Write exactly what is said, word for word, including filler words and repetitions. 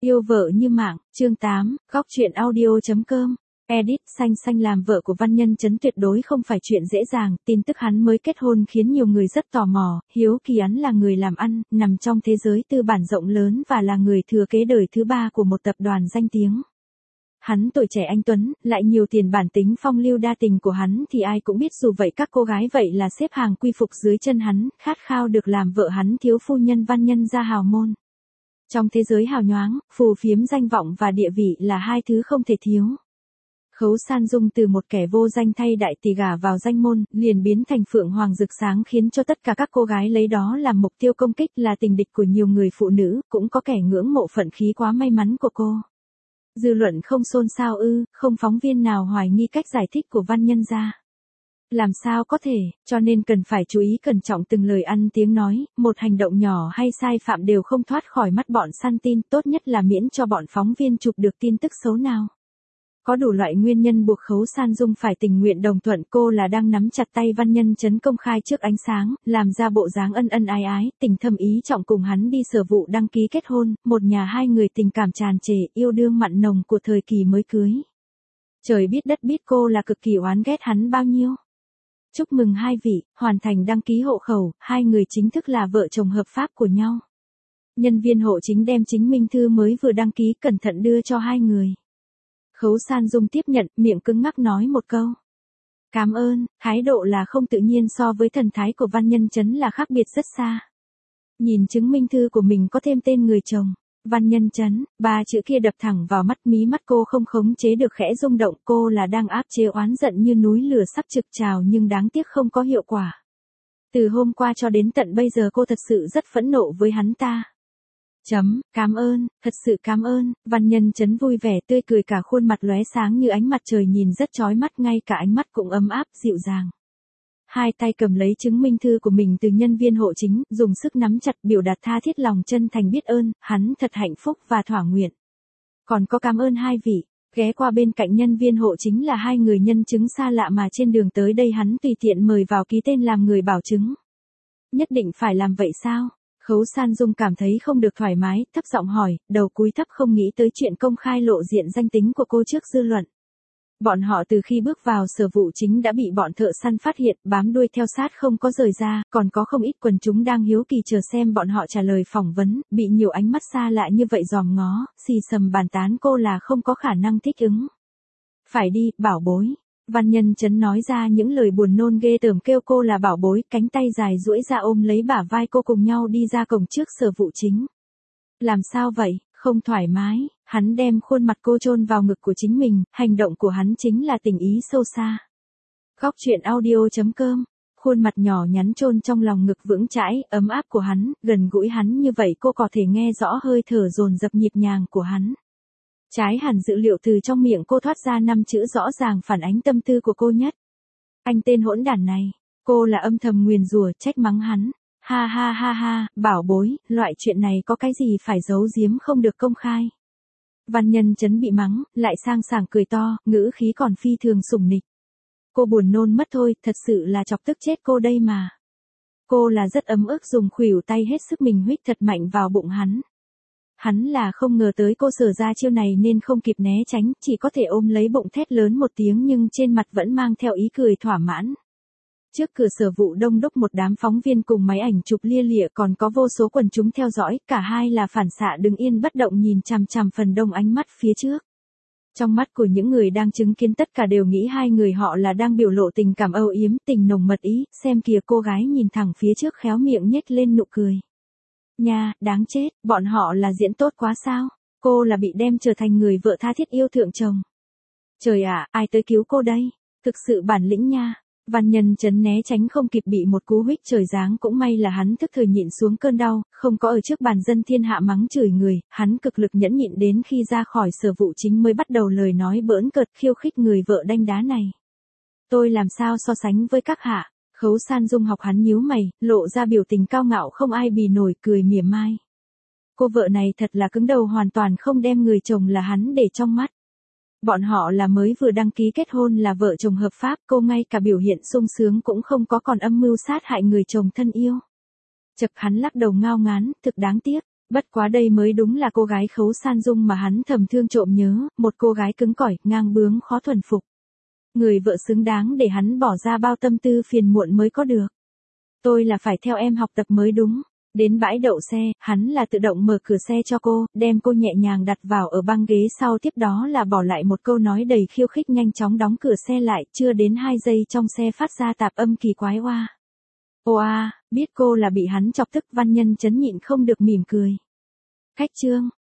Yêu vợ như mạng, chương tám, góc truyện audio.com. Edit, Xanh Xanh làm vợ của Văn Nhân Chấn tuyệt đối không phải chuyện dễ dàng, tin tức hắn mới kết hôn khiến nhiều người rất tò mò, hiếu kỳ hắn là người làm ăn, nằm trong thế giới tư bản rộng lớn và là người thừa kế đời thứ ba của một tập đoàn danh tiếng. Hắn tuổi trẻ anh tuấn, lại nhiều tiền, bản tính phong lưu đa tình của hắn thì ai cũng biết, dù vậy các cô gái vậy là xếp hàng quy phục dưới chân hắn, khát khao được làm vợ hắn. Thiếu phu nhân Văn Nhân gia hào môn. Trong thế giới hào nhoáng, phù phiếm danh vọng và địa vị là hai thứ không thể thiếu. Khấu San Dung từ một kẻ vô danh thay đại tỷ gả vào danh môn, liền biến thành phượng hoàng rực sáng, khiến cho tất cả các cô gái lấy đó làm mục tiêu công kích, là tình địch của nhiều người phụ nữ, cũng có kẻ ngưỡng mộ phận khí quá may mắn của cô. Dư luận không xôn xao ư, không phóng viên nào hoài nghi cách giải thích của Văn Nhân gia. Làm sao có thể, cho nên cần phải chú ý cẩn trọng từng lời ăn tiếng nói, một hành động nhỏ hay sai phạm đều không thoát khỏi mắt bọn săn tin, tốt nhất là miễn cho bọn phóng viên chụp được tin tức xấu nào. Có đủ loại nguyên nhân buộc Khấu San Dung phải tình nguyện đồng thuận, cô là đang nắm chặt tay Văn Nhân Chấn công khai trước ánh sáng, làm ra bộ dáng ân ân ái ái, tình thâm ý trọng cùng hắn đi sở vụ đăng ký kết hôn, một nhà hai người tình cảm tràn trề, yêu đương mặn nồng của thời kỳ mới cưới. Trời biết đất biết cô là cực kỳ oán ghét hắn bao nhiêu. Chúc mừng hai vị, hoàn thành đăng ký hộ khẩu, hai người chính thức là vợ chồng hợp pháp của nhau. Nhân viên hộ chính đem chứng minh thư mới vừa đăng ký cẩn thận đưa cho hai người. Khấu San Dung tiếp nhận, miệng cứng ngắc nói một câu. Cảm ơn, thái độ là không tự nhiên so với thần thái của Văn Nhân Chấn là khác biệt rất xa. Nhìn chứng minh thư của mình có thêm tên người chồng, Văn Nhân Chấn, ba chữ kia đập thẳng vào mắt, mí mắt cô không khống chế được khẽ rung động, cô là đang áp chế oán giận như núi lửa sắp trực trào nhưng đáng tiếc không có hiệu quả. Từ hôm qua cho đến tận bây giờ cô thật sự rất phẫn nộ với hắn ta. Chấm, cảm ơn, thật sự cảm ơn, Văn Nhân Chấn vui vẻ tươi cười, cả khuôn mặt lóe sáng như ánh mặt trời, nhìn rất chói mắt, ngay cả ánh mắt cũng ấm áp, dịu dàng. Hai tay cầm lấy chứng minh thư của mình từ nhân viên hộ chính, dùng sức nắm chặt, biểu đạt tha thiết lòng chân thành biết ơn, hắn thật hạnh phúc và thỏa nguyện. Còn có cảm ơn hai vị, ghé qua bên cạnh nhân viên hộ chính là hai người nhân chứng xa lạ mà trên đường tới đây hắn tùy tiện mời vào ký tên làm người bảo chứng. Nhất định phải làm vậy sao? Khấu San Dung cảm thấy không được thoải mái, thấp giọng hỏi, đầu cúi thấp, không nghĩ tới chuyện công khai lộ diện danh tính của cô trước dư luận. Bọn họ từ khi bước vào sở vụ chính đã bị bọn thợ săn phát hiện, bám đuôi theo sát không có rời ra, còn có không ít quần chúng đang hiếu kỳ chờ xem bọn họ trả lời phỏng vấn, bị nhiều ánh mắt xa lạ như vậy dòm ngó, xì xầm bàn tán cô là không có khả năng thích ứng. Phải đi, bảo bối. Văn Nhân Chấn nói ra những lời buồn nôn ghê tởm, kêu cô là bảo bối, cánh tay dài duỗi ra ôm lấy bả vai cô, cùng nhau đi ra cổng trước sở vụ chính. Làm sao vậy, không thoải mái? Hắn đem khuôn mặt cô chôn vào ngực của chính mình, hành động của hắn chính là tình ý sâu xa. Góc truyện audio.com. Khuôn mặt nhỏ nhắn chôn trong lòng ngực vững chãi, ấm áp của hắn, gần gũi hắn như vậy cô có thể nghe rõ hơi thở dồn dập nhịp nhàng của hắn. Trái hẳn dự liệu, từ trong miệng cô thoát ra năm chữ rõ ràng phản ánh tâm tư của cô nhất. Anh tên hỗn đản này. Cô là âm thầm nguyền rủa, trách mắng hắn. Ha ha ha ha, bảo bối, loại chuyện này có cái gì phải giấu giếm không được công khai. Văn Nhân Chấn bị mắng, lại sang sảng cười to, ngữ khí còn phi thường sủng nịch. Cô buồn nôn mất thôi, thật sự là chọc tức chết cô đây mà. Cô là rất ấm ức, dùng khuỷu tay hết sức mình huých thật mạnh vào bụng hắn. Hắn là không ngờ tới cô sở ra chiêu này nên không kịp né tránh, chỉ có thể ôm lấy bụng thét lớn một tiếng, nhưng trên mặt vẫn mang theo ý cười thỏa mãn. Trước cửa sở vụ đông đúc một đám phóng viên cùng máy ảnh chụp lia lịa, còn có vô số quần chúng theo dõi, cả hai là phản xạ đứng yên bất động nhìn chằm chằm phần đông ánh mắt phía trước. Trong mắt của những người đang chứng kiến tất cả đều nghĩ hai người họ là đang biểu lộ tình cảm âu yếm, tình nồng mật ý, xem kìa, cô gái nhìn thẳng phía trước khéo miệng nhếch lên nụ cười. Nha, đáng chết, bọn họ là diễn tốt quá sao? Cô là bị đem trở thành người vợ tha thiết yêu thượng chồng. Trời ạ, ai tới cứu cô đây? Thực sự bản lĩnh nha. Văn Nhân Chấn né tránh không kịp bị một cú huých trời giáng, cũng may là hắn thức thời nhịn xuống cơn đau, không có ở trước bàn dân thiên hạ mắng chửi người, hắn cực lực nhẫn nhịn đến khi ra khỏi sở vụ chính mới bắt đầu lời nói bỡn cợt khiêu khích người vợ đanh đá này. Tôi làm sao so sánh với các hạ? Khấu San Dung học hắn nhíu mày, lộ ra biểu tình cao ngạo không ai bì nổi, cười mỉa mai. Cô vợ này thật là cứng đầu, hoàn toàn không đem người chồng là hắn để trong mắt. Bọn họ là mới vừa đăng ký kết hôn là vợ chồng hợp pháp, cô ngay cả biểu hiện sung sướng cũng không có, còn âm mưu sát hại người chồng thân yêu. Chật, hắn lắc đầu ngao ngán, thực đáng tiếc. Bất quá đây mới đúng là cô gái Khấu San Dung mà hắn thầm thương trộm nhớ, một cô gái cứng cỏi, ngang bướng khó thuần phục. Người vợ xứng đáng để hắn bỏ ra bao tâm tư phiền muộn mới có được. Tôi là phải theo em học tập mới đúng. Đến bãi đậu xe, hắn là tự động mở cửa xe cho cô, đem cô nhẹ nhàng đặt vào ở băng ghế sau, tiếp đó là bỏ lại một câu nói đầy khiêu khích, nhanh chóng đóng cửa xe lại, chưa đến hai giây trong xe phát ra tạp âm kỳ quái oa. Oa, biết cô là bị hắn chọc tức, Văn Nhân Chấn nhịn không được mỉm cười. Khách trương,